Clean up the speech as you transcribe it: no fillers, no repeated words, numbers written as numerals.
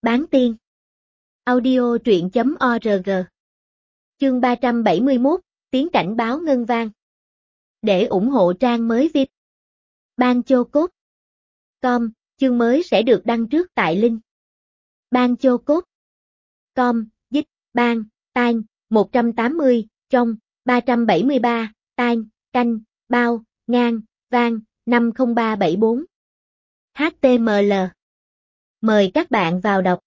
Bán tiên. Audio truyện.org. Chương 371, tiếng cảnh báo ngân vang. Để ủng hộ trang mới VIP, Banchocode.com, chương mới sẽ được đăng trước tại link Banchocode.com, dích, ban, tan, 180, trong, 373, tan, canh, bao, ngang, vang, 50374. HTML. Mời các bạn vào đọc.